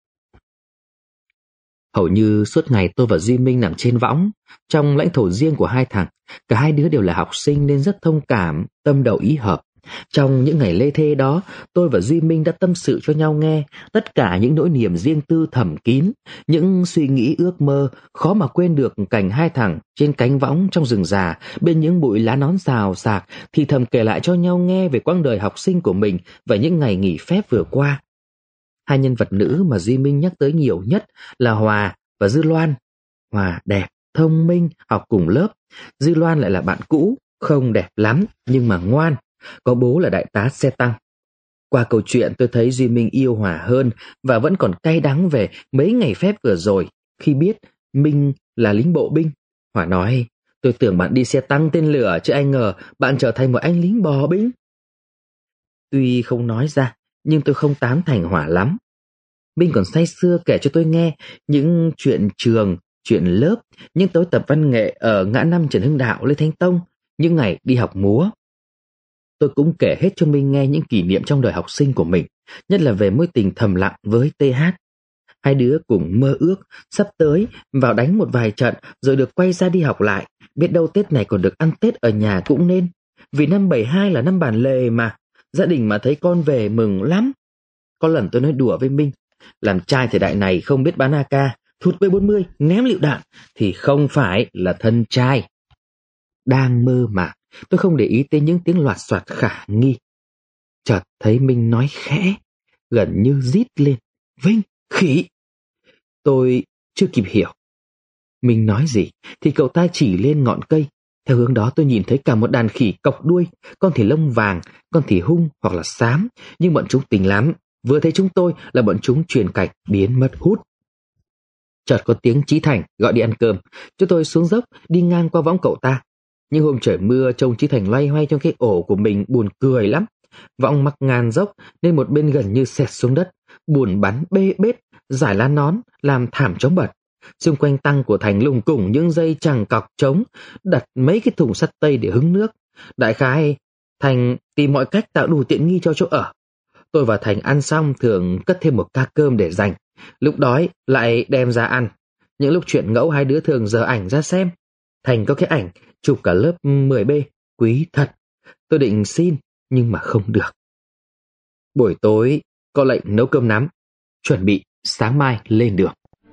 Hầu như suốt ngày tôi và Duy Minh nằm trên võng, trong lãnh thổ riêng của hai thằng. Cả hai đứa đều là học sinh nên rất thông cảm, tâm đầu ý hợp. Trong những ngày lê thê đó, tôi và Duy Minh đã tâm sự cho nhau nghe tất cả những nỗi niềm riêng tư thầm kín, những suy nghĩ ước mơ khó mà quên được cảnh hai thằng trên cánh võng trong rừng già, bên những bụi lá nón xào xạc, thì thầm kể lại cho nhau nghe về quãng đời học sinh của mình và những ngày nghỉ phép vừa qua. Hai nhân vật nữ mà Duy Minh nhắc tới nhiều nhất là Hòa và Dư Loan. Hòa đẹp, thông minh, học cùng lớp. Dư Loan lại là bạn cũ, không đẹp lắm nhưng mà ngoan, có bố là đại tá xe tăng. Qua câu chuyện tôi thấy Duy Minh yêu Hòa hơn và vẫn còn cay đắng về mấy ngày phép vừa rồi khi biết Minh là lính bộ binh. Hòa nói, tôi tưởng bạn đi xe tăng tên lửa chứ ai ngờ bạn trở thành một anh lính bò binh. Tuy không nói ra nhưng tôi không tán thành Hòa lắm. Minh còn say sưa kể cho tôi nghe những chuyện trường, chuyện lớp, những tối tập văn nghệ ở ngã năm Trần Hưng Đạo, Lê Thánh Tông, những ngày đi học múa. Tôi cũng kể hết cho Minh nghe những kỷ niệm trong đời học sinh của mình, nhất là về mối tình thầm lặng với TH. Hai đứa cùng mơ ước sắp tới vào đánh một vài trận rồi được quay ra đi học lại, biết đâu Tết này còn được ăn Tết ở nhà cũng nên. Vì năm 72 là năm bản lề mà, gia đình mà thấy con về mừng lắm. Có lần tôi nói đùa với Minh, làm trai thời đại này không biết bắn AK, thụt B40, ném lựu đạn thì không phải là thân trai. Đang mơ màng, tôi không để ý tới những tiếng loạt soạt khả nghi. Chợt thấy Minh nói khẽ, gần như rít lên, Vinh, khỉ. Tôi chưa kịp hiểu Minh nói gì thì cậu ta chỉ lên ngọn cây. Theo hướng đó tôi nhìn thấy cả một đàn khỉ cọc đuôi, con thì lông vàng, con thì hung hoặc là xám, nhưng bọn chúng tình lắm. Vừa thấy chúng tôi là bọn chúng chuyển cảnh biến mất hút. Chợt có tiếng Chí Thành gọi đi ăn cơm. Chúng tôi xuống dốc đi ngang qua võng cậu ta. Nhưng hôm trời mưa trông Chí Thành loay hoay trong cái ổ của mình buồn cười lắm. Võng mắc ngang dốc nên một bên gần như xẹt xuống đất, buồn bắn bê bết, giải lá nón làm thảm chóng bật. Xung quanh tăng của Thành lùng củng những dây chằng cọc trống, đặt mấy cái thùng sắt tây để hứng nước. Đại khái Thành tìm mọi cách tạo đủ tiện nghi cho chỗ ở. Tôi và Thành ăn xong thường cất thêm một ca cơm để dành, lúc đói lại đem ra ăn. Những lúc chuyện ngẫu hai đứa thường dở ảnh ra xem. Thành có cái ảnh chụp cả lớp 10B, quý thật. Tôi định xin nhưng mà không được. Buổi tối có lệnh nấu cơm nắm, chuẩn bị sáng mai lên đường.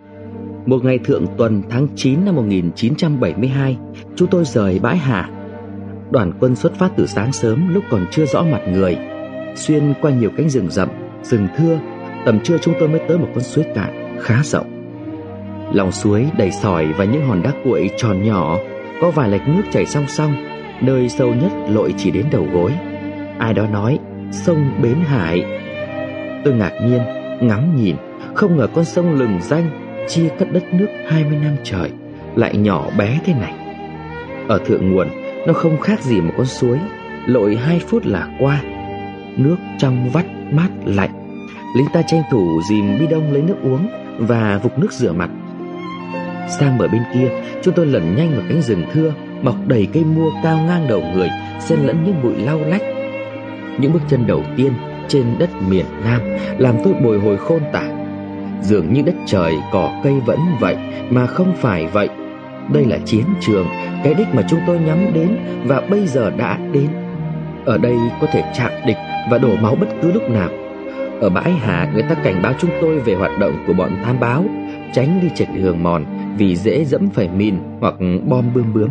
Một ngày thượng tuần tháng 9 năm 1972, chúng tôi rời bãi Hà. Đoàn quân xuất phát từ sáng sớm lúc còn chưa rõ mặt người, xuyên qua nhiều cánh rừng rậm, rừng thưa. Tầm trưa chúng tôi mới tới một con suối cạn khá rộng. Lòng suối đầy sỏi và những hòn đá cuội tròn nhỏ, có vài lạch nước chảy song song, nơi sâu nhất lội chỉ đến đầu gối. Ai đó nói sông Bến Hải. Tôi ngạc nhiên ngắm nhìn, không ngờ con sông lừng danh chia cắt đất nước 20 năm trời lại nhỏ bé thế này. Ở thượng nguồn nó không khác gì một con suối, lội 2 phút là qua. Nước trong vắt mát lạnh. Lính ta tranh thủ dìm bi đông lấy nước uống và vục nước rửa mặt. Sang bờ bên kia, chúng tôi lẩn nhanh vào cánh rừng thưa mọc đầy cây mua cao ngang đầu người, xen lẫn những bụi lau lách. Những bước chân đầu tiên trên đất miền Nam làm tôi bồi hồi khôn tả. Dường như đất trời cỏ cây vẫn vậy mà không phải vậy. Đây là chiến trường, cái đích mà chúng tôi nhắm đến và bây giờ đã đến. Ở đây có thể chạm địch và đổ máu bất cứ lúc nào. Ở bãi Hà, người ta cảnh báo chúng tôi về hoạt động của bọn thám báo, tránh đi chệch đường mòn vì dễ dẫm phải mìn hoặc bom bướm.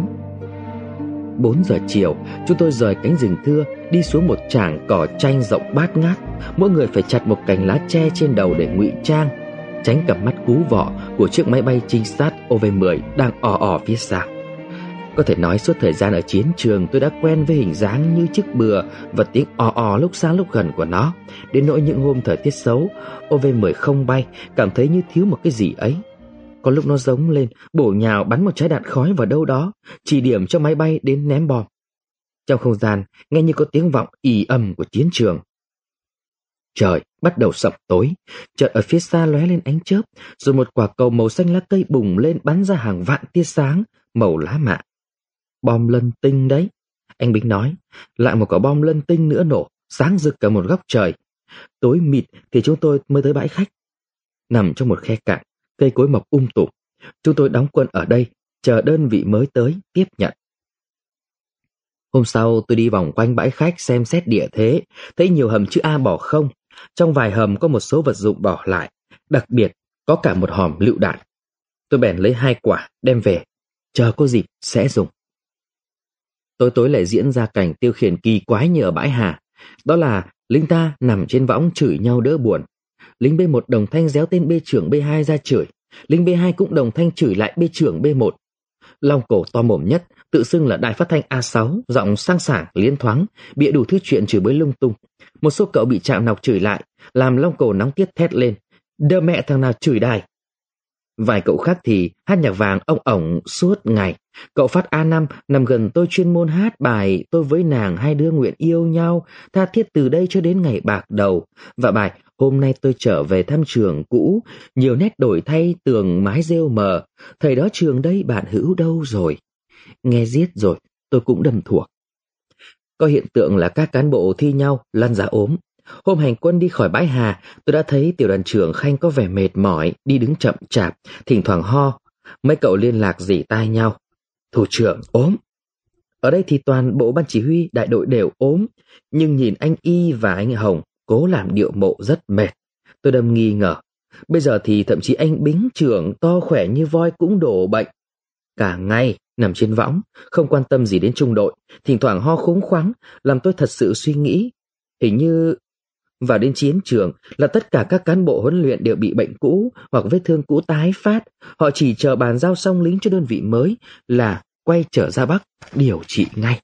4 giờ chiều, chúng tôi rời cánh rừng thưa, đi xuống một trảng cỏ chanh rộng bát ngát. Mỗi người phải chặt một cành lá tre trên đầu để ngụy trang, tránh cặp mắt cú vọ của chiếc máy bay trinh sát OV-10 đang ò phía sau. Có thể nói suốt thời gian ở chiến trường tôi đã quen với hình dáng như chiếc bừa và tiếng ò lúc xa lúc gần của nó, đến nỗi những hôm thời tiết xấu, OV-10 không bay, cảm thấy như thiếu một cái gì ấy. Có lúc nó giống lên, bổ nhào bắn một trái đạn khói vào đâu đó, chỉ điểm cho máy bay đến ném bom. Trong không gian, nghe như có tiếng vọng ì ầm của chiến trường. Trời bắt đầu sập tối, chợt ở phía xa lóe lên ánh chớp, rồi một quả cầu màu xanh lá cây bùng lên bắn ra hàng vạn tia sáng màu lá mạ. Bom lân tinh đấy, anh Bính nói. Lại một quả bom lân tinh nữa nổ, sáng rực cả một góc trời. Tối mịt thì chúng tôi mới tới bãi khách. Nằm trong một khe cạn, cây cối mọc tùm. Chúng tôi đóng quân ở đây, chờ đơn vị mới tới tiếp nhận. Hôm sau tôi đi vòng quanh bãi khách xem xét địa thế, thấy nhiều hầm chữ A bỏ không. Trong vài hầm có một số vật dụng bỏ lại, đặc biệt có cả một hòm lựu đạn. Tôi bèn lấy 2 quả đem về, chờ có dịp sẽ dùng. Tối lại diễn ra cảnh tiêu khiển kỳ quái như ở bãi Hà. Đó là lính ta nằm trên võng chửi nhau đỡ buồn. Lính B1 đồng thanh réo tên B trưởng B2 ra chửi. Lính B2 cũng đồng thanh chửi lại B trưởng B1. Long cổ to mồm nhất, tự xưng là đài phát thanh A6, giọng sang sảng liến thoáng, bịa đủ thứ chuyện chửi bới lung tung. Một số cậu bị chạm nọc chửi lại, làm Long cổ nóng tiết thét lên: "Đơ mẹ thằng nào chửi đài!" Vài cậu khác thì hát nhạc vàng ông ổng suốt ngày. Cậu Phát A5 nằm gần tôi chuyên môn hát bài "Tôi với nàng hai đứa nguyện yêu nhau, tha thiết từ đây cho đến ngày bạc đầu", và bài "Hôm nay tôi trở về thăm trường cũ, nhiều nét đổi thay tường mái rêu mờ, thời đó trường đây bạn hữu đâu rồi." Nghe riết rồi tôi cũng đâm thuộc. Có hiện tượng là các cán bộ thi nhau lăn ra ốm. Hôm hành quân đi khỏi bãi Hà, tôi đã thấy tiểu đoàn trưởng Khanh có vẻ mệt mỏi, đi đứng chậm chạp, thỉnh thoảng ho. Mấy cậu liên lạc rỉ tai nhau: "Thủ trưởng ốm." Ở đây thì toàn bộ ban chỉ huy đại đội đều ốm, nhưng nhìn anh Y và anh Hồng cố làm điệu mộ rất mệt. Tôi đâm nghi ngờ. Bây giờ thì thậm chí anh Bính trưởng to khỏe như voi cũng đổ bệnh. Cả ngày nằm trên võng, không quan tâm gì đến trung đội, thỉnh thoảng ho khúng khoắng, làm tôi thật sự suy nghĩ. Hình như vào đến chiến trường là tất cả các cán bộ huấn luyện đều bị bệnh cũ hoặc vết thương cũ tái phát. Họ chỉ chờ bàn giao xong lính cho đơn vị mới là quay trở ra Bắc điều trị ngay.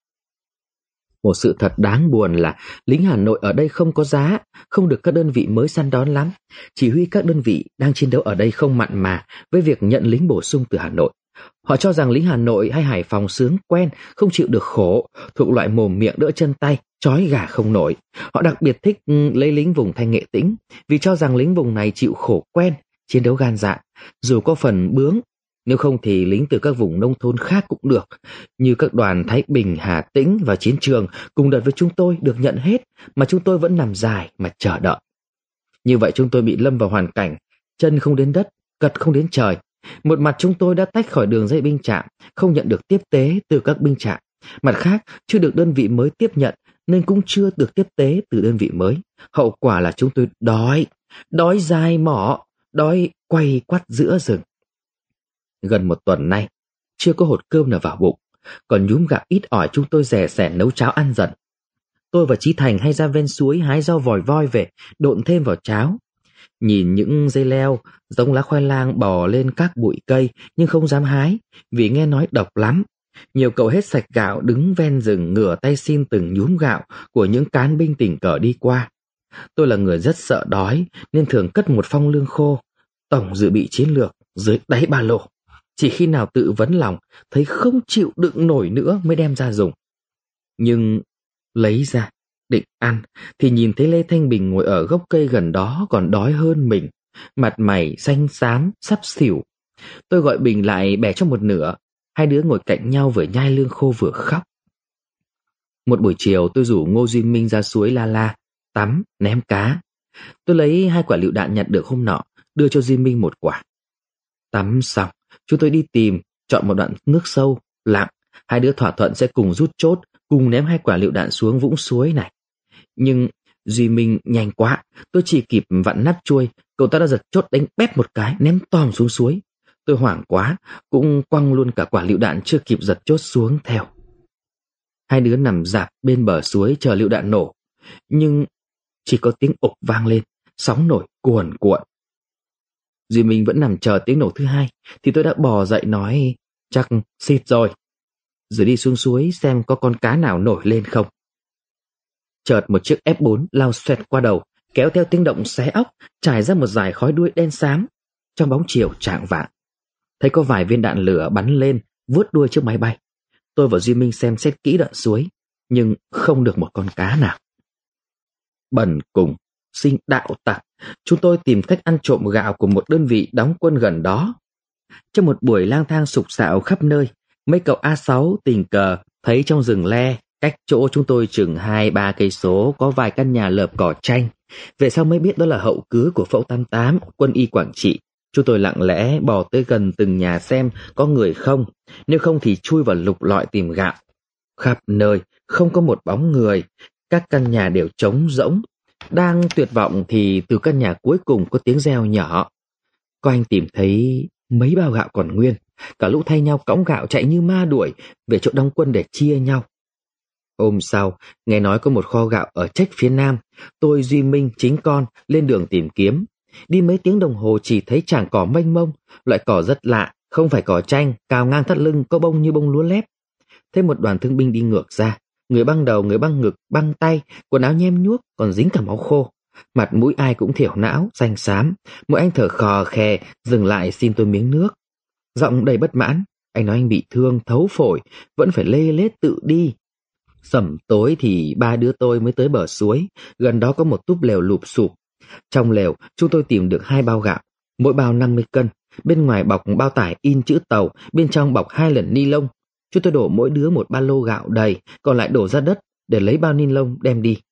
Một sự thật đáng buồn là lính Hà Nội ở đây không có giá, không được các đơn vị mới săn đón lắm. Chỉ huy các đơn vị đang chiến đấu ở đây không mặn mà với việc nhận lính bổ sung từ Hà Nội. Họ cho rằng lính Hà Nội hay Hải Phòng sướng quen, không chịu được khổ, thuộc loại mồm miệng đỡ chân tay, trói gà không nổi. Họ đặc biệt thích lấy lính vùng Thanh Nghệ Tĩnh, vì cho rằng lính vùng này chịu khổ quen, chiến đấu gan dạ, dù có phần bướng. Nếu không thì lính từ các vùng nông thôn khác cũng được, như các đoàn Thái Bình, Hà Tĩnh vào chiến trường cùng đợt với chúng tôi được nhận hết, mà chúng tôi vẫn nằm dài mà chờ đợi. Như vậy chúng tôi bị lâm vào hoàn cảnh chân không đến đất, cật không đến trời. Một mặt chúng tôi đã tách khỏi đường dây binh trạm, không nhận được tiếp tế từ các binh trạm. Mặt khác, chưa được đơn vị mới tiếp nhận nên cũng chưa được tiếp tế từ đơn vị mới. Hậu quả là chúng tôi đói dài mỏ, đói quay quắt giữa rừng. Gần 1 tuần nay, chưa có hột cơm nào vào bụng, còn nhúm gạo ít ỏi chúng tôi rẻ rẻ nấu cháo ăn dần. Tôi và Chí Thành hay ra ven suối hái rau vòi voi về, độn thêm vào cháo. Nhìn những dây leo giống lá khoai lang bò lên các bụi cây nhưng không dám hái vì nghe nói độc lắm. Nhiều cậu hết sạch gạo đứng ven rừng ngửa tay xin từng nhúm gạo của những cán binh tình cờ đi qua. Tôi là người rất sợ đói nên thường cất một phong lương khô, tổng dự bị chiến lược dưới đáy ba lô. Chỉ khi nào tự vấn lòng thấy không chịu đựng nổi nữa mới đem ra dùng. Nhưng Lấy ra, định ăn, thì nhìn thấy Lê Thanh Bình ngồi ở gốc cây gần đó còn đói hơn mình. Mặt mày xanh xám, sắp xỉu. Tôi gọi Bình lại bẻ cho một nửa. Hai đứa ngồi cạnh nhau vừa nhai lương khô vừa khóc. Một buổi chiều tôi rủ Ngô Duy Minh ra suối La La, tắm, ném cá. Tôi lấy 2 quả lựu đạn nhặt được hôm nọ, đưa cho Duy Minh 1 quả. Tắm xong, chúng tôi đi tìm, chọn một đoạn nước sâu, lặng. Hai đứa thỏa thuận sẽ cùng rút chốt, cùng ném 2 quả lựu đạn xuống vũng suối này. Nhưng Duy Minh nhanh quá, tôi chỉ kịp vặn nắp chuôi, cậu ta đã giật chốt đánh bép một cái, ném tòm xuống suối. Tôi hoảng quá, cũng quăng luôn cả quả lựu đạn chưa kịp giật chốt xuống theo. Hai đứa nằm rạp bên bờ suối chờ lựu đạn nổ, nhưng chỉ có tiếng ục vang lên, sóng nổi cuồn cuộn. Duy Minh vẫn nằm chờ tiếng nổ thứ 2, thì tôi đã bò dậy nói, chắc xịt rồi. Rồi đi xuống suối xem có con cá nào nổi lên không. Chợt một chiếc F4 lao xoẹt qua đầu, kéo theo tiếng động xé óc, trải ra một dải khói đuôi đen xám. Trong bóng chiều chạng vạng, thấy có vài viên đạn lửa bắn lên, vuốt đuôi chiếc máy bay. Tôi và Duy Minh xem xét kỹ đoạn suối, nhưng không được một con cá nào. Bần cùng, sinh đạo tặc, chúng tôi tìm cách ăn trộm gạo của một đơn vị đóng quân gần đó. Trong một buổi lang thang sục sạo khắp nơi, mấy cậu A6 tình cờ thấy trong rừng le, cách chỗ chúng tôi chừng 2-3 cây số có vài căn nhà lợp cỏ tranh. Về sau mới biết đó là hậu cứ của Phẫu 88, quân y Quảng Trị. Chúng tôi lặng lẽ bò tới gần từng nhà xem có người không, nếu không thì chui vào lục lọi tìm gạo. Khắp nơi không có một bóng người, các căn nhà đều trống rỗng. Đang tuyệt vọng thì từ căn nhà cuối cùng có tiếng reo nhỏ. Có anh tìm thấy mấy bao gạo còn nguyên, cả lũ thay nhau cõng gạo chạy như ma đuổi về chỗ đóng quân để chia nhau. Hôm sau, nghe nói có một kho gạo ở Trách phía Nam, tôi, Duy Minh, chính con lên đường tìm kiếm. Đi mấy tiếng đồng hồ chỉ thấy tràng cỏ mênh mông, loại cỏ rất lạ, không phải cỏ tranh, cào ngang thắt lưng, có bông như bông lúa lép. Thêm một đoàn thương binh đi ngược ra, người băng đầu, người băng ngực, băng tay, quần áo nhem nhuốc, còn dính cả máu khô. Mặt mũi ai cũng thiểu não, xanh xám. Mỗi anh thở khò khè, dừng lại xin tôi miếng nước. Giọng đầy bất mãn, anh nói anh bị thương, thấu phổi, vẫn phải lê lết tự đi. Sẩm tối thì 3 đứa tôi mới tới bờ suối, gần đó có một túp lều lụp xụp. Trong lều, chúng tôi tìm được 2 bao gạo, mỗi bao 50 cân. Bên ngoài bọc bao tải in chữ tàu, bên trong bọc 2 lần ni lông. Chúng tôi đổ mỗi đứa một ba lô gạo đầy, còn lại đổ ra đất để lấy bao ni lông đem đi.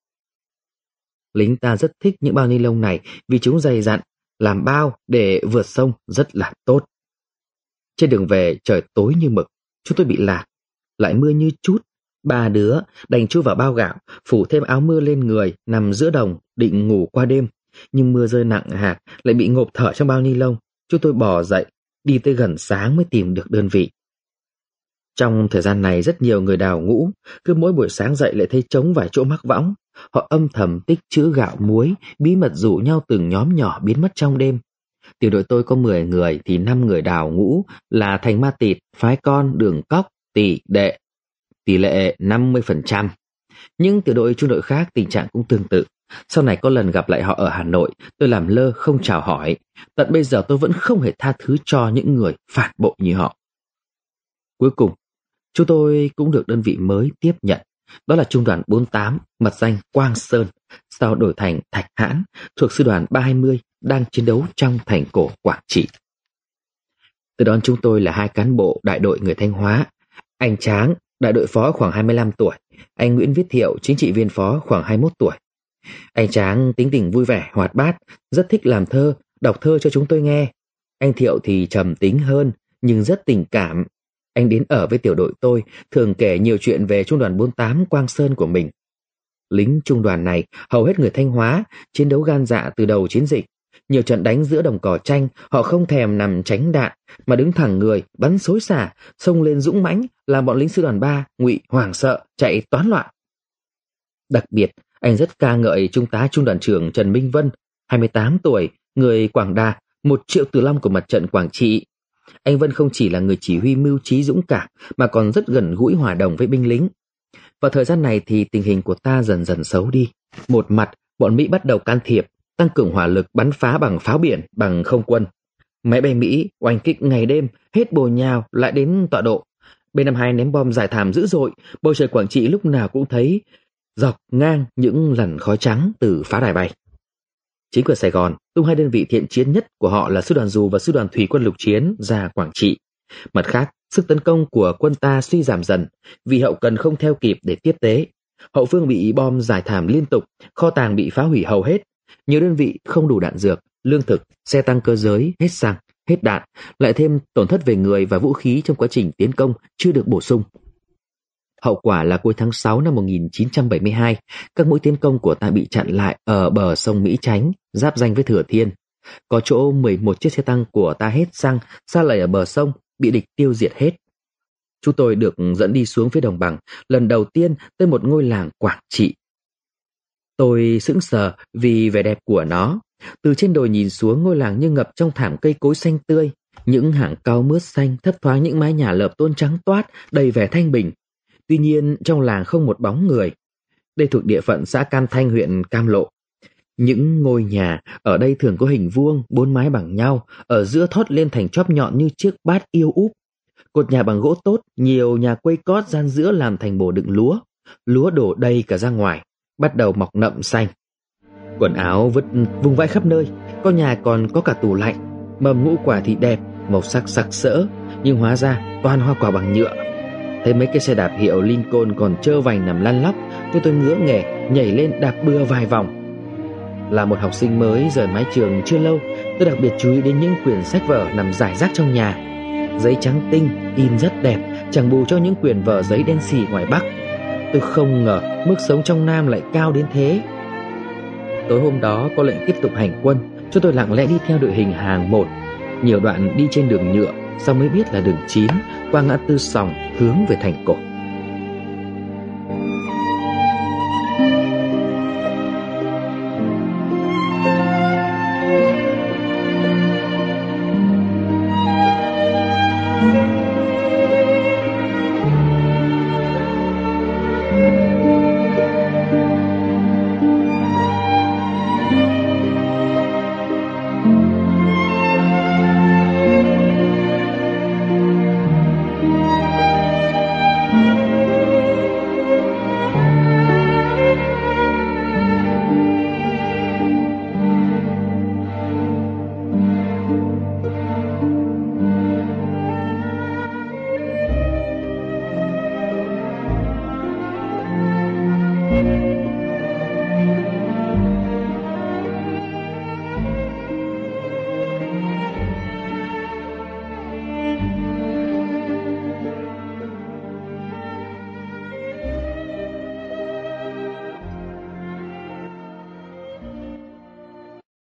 Lính ta rất thích những bao ni lông này vì chúng dày dặn, làm bao để vượt sông rất là tốt. Trên đường về trời tối như mực, chúng tôi bị lạc, lại mưa như chút. 3 đứa đành chui vào bao gạo, phủ thêm áo mưa lên người, nằm giữa đồng định ngủ qua đêm. Nhưng mưa rơi nặng hạt, lại bị ngộp thở trong bao ni lông. Chúng tôi bò dậy, đi tới gần sáng mới tìm được đơn vị. Trong thời gian này rất nhiều người đào ngũ, cứ mỗi buổi sáng dậy lại thấy trống vài chỗ mắc võng. Họ âm thầm tích trữ gạo muối, bí mật rủ nhau từng nhóm nhỏ biến mất trong đêm. Tiểu đội tôi có 10 người thì 5 người đào ngũ là Thành Ma Tịt, Phái Con, Đường Cóc, Tỷ Đệ, tỷ lệ 50%. Nhưng tiểu đội trung đội khác tình trạng cũng tương tự. Sau này có lần gặp lại họ ở Hà Nội, tôi làm lơ không chào hỏi. Tận bây giờ tôi vẫn không hề tha thứ cho những người phản bội như họ. Cuối cùng, chúng tôi cũng được đơn vị mới tiếp nhận. Đó là Trung đoàn 48, mật danh Quang Sơn, sau đổi thành Thạch Hãn, thuộc sư đoàn 320, đang chiến đấu trong thành cổ Quảng Trị. Từ đón chúng tôi là 2 cán bộ đại đội người Thanh Hóa. Anh Tráng, đại đội phó khoảng 25 tuổi, anh Nguyễn Viết Thiệu, chính trị viên phó khoảng 21 tuổi. Anh Tráng tính tình vui vẻ, hoạt bát, rất thích làm thơ, đọc thơ cho chúng tôi nghe. Anh Thiệu thì trầm tính hơn, nhưng rất tình cảm. Anh đến ở với tiểu đội tôi, thường kể nhiều chuyện về Trung đoàn 48 Quang Sơn của mình. Lính trung đoàn này hầu hết người Thanh Hóa, chiến đấu gan dạ từ đầu chiến dịch. Nhiều trận đánh giữa đồng cỏ tranh, họ không thèm nằm tránh đạn, mà đứng thẳng người, bắn xối xả, xông lên dũng mãnh, làm bọn lính sư đoàn 3 ngụy hoảng sợ, chạy toán loạn. Đặc biệt, anh rất ca ngợi Trung tá Trung đoàn trưởng Trần Minh Vân, 28 tuổi, người Quảng Đà, 1 triệu tử long của mặt trận Quảng Trị. Anh Vân không chỉ là người chỉ huy mưu trí dũng cảm, mà còn rất gần gũi hòa đồng với binh lính. Vào thời gian này thì tình hình của ta dần dần xấu đi. Một mặt, bọn Mỹ bắt đầu can thiệp, tăng cường hỏa lực bắn phá bằng pháo biển, bằng không quân. Máy bay Mỹ oanh kích ngày đêm, hết bồ nhào lại đến tọa độ. B-52 ném bom giải thảm dữ dội, bầu trời Quảng Trị lúc nào cũng thấy dọc ngang những làn khói trắng từ pháo đài bay. Chính quyền Sài Gòn tung 2 đơn vị thiện chiến nhất của họ là sư đoàn dù và sư đoàn thủy quân lục chiến ra Quảng Trị. Mặt khác, sức tấn công của quân ta suy giảm dần vì hậu cần không theo kịp để tiếp tế. Hậu phương bị bom rải thảm liên tục, kho tàng bị phá hủy hầu hết. Nhiều đơn vị không đủ đạn dược, lương thực, xe tăng cơ giới hết xăng, hết đạn, lại thêm tổn thất về người và vũ khí trong quá trình tiến công chưa được bổ sung. Hậu quả là cuối tháng 6 năm 1972, các mũi tiến công của ta bị chặn lại ở bờ sông Mỹ Chánh, giáp ranh với Thừa Thiên. Có chỗ 11 chiếc xe tăng của ta hết xăng, sa lầy ở bờ sông, bị địch tiêu diệt hết. Chúng tôi được dẫn đi xuống phía đồng bằng, lần đầu tiên tới một ngôi làng Quảng Trị. Tôi sững sờ vì vẻ đẹp của nó. Từ trên đồi nhìn xuống, ngôi làng như ngập trong thảm cây cối xanh tươi, những hàng cao mướt xanh thấp thoáng những mái nhà lợp tôn trắng toát, đầy vẻ thanh bình. Tuy nhiên trong làng không một bóng người. Đây thuộc địa phận xã Cam Thanh, huyện Cam Lộ. Những ngôi nhà ở đây thường có hình vuông, 4 mái bằng nhau, ở giữa thót lên thành chóp nhọn như chiếc bát yêu úp. Cột nhà bằng gỗ tốt, nhiều nhà quây cót gian giữa làm thành bồ đựng lúa. Lúa đổ đầy cả ra ngoài, bắt đầu mọc nậm xanh. Quần áo vứt vùng vãi khắp nơi, có nhà còn có cả tủ lạnh. Mầm ngũ quả thì đẹp, màu sắc sặc sỡ, nhưng hóa ra toàn hoa quả bằng nhựa. Thấy mấy cái xe đạp hiệu Lincoln còn trơ vành nằm lăn lóc, tôi ngứa nghề nhảy lên đạp bừa vài vòng. Là một học sinh mới rời mái trường chưa lâu, tôi đặc biệt chú ý đến những quyển sách vở nằm rải rác trong nhà. Giấy trắng tinh, in rất đẹp, chẳng bù cho những quyển vở giấy đen xì ngoài Bắc. Tôi không ngờ mức sống trong Nam lại cao đến thế. Tối hôm đó có lệnh tiếp tục hành quân, cho tôi lặng lẽ đi theo đội hình hàng 1. Nhiều đoạn đi trên đường nhựa, sau mới biết là đường 9, qua ngã tư Sòng hướng về thành cổ.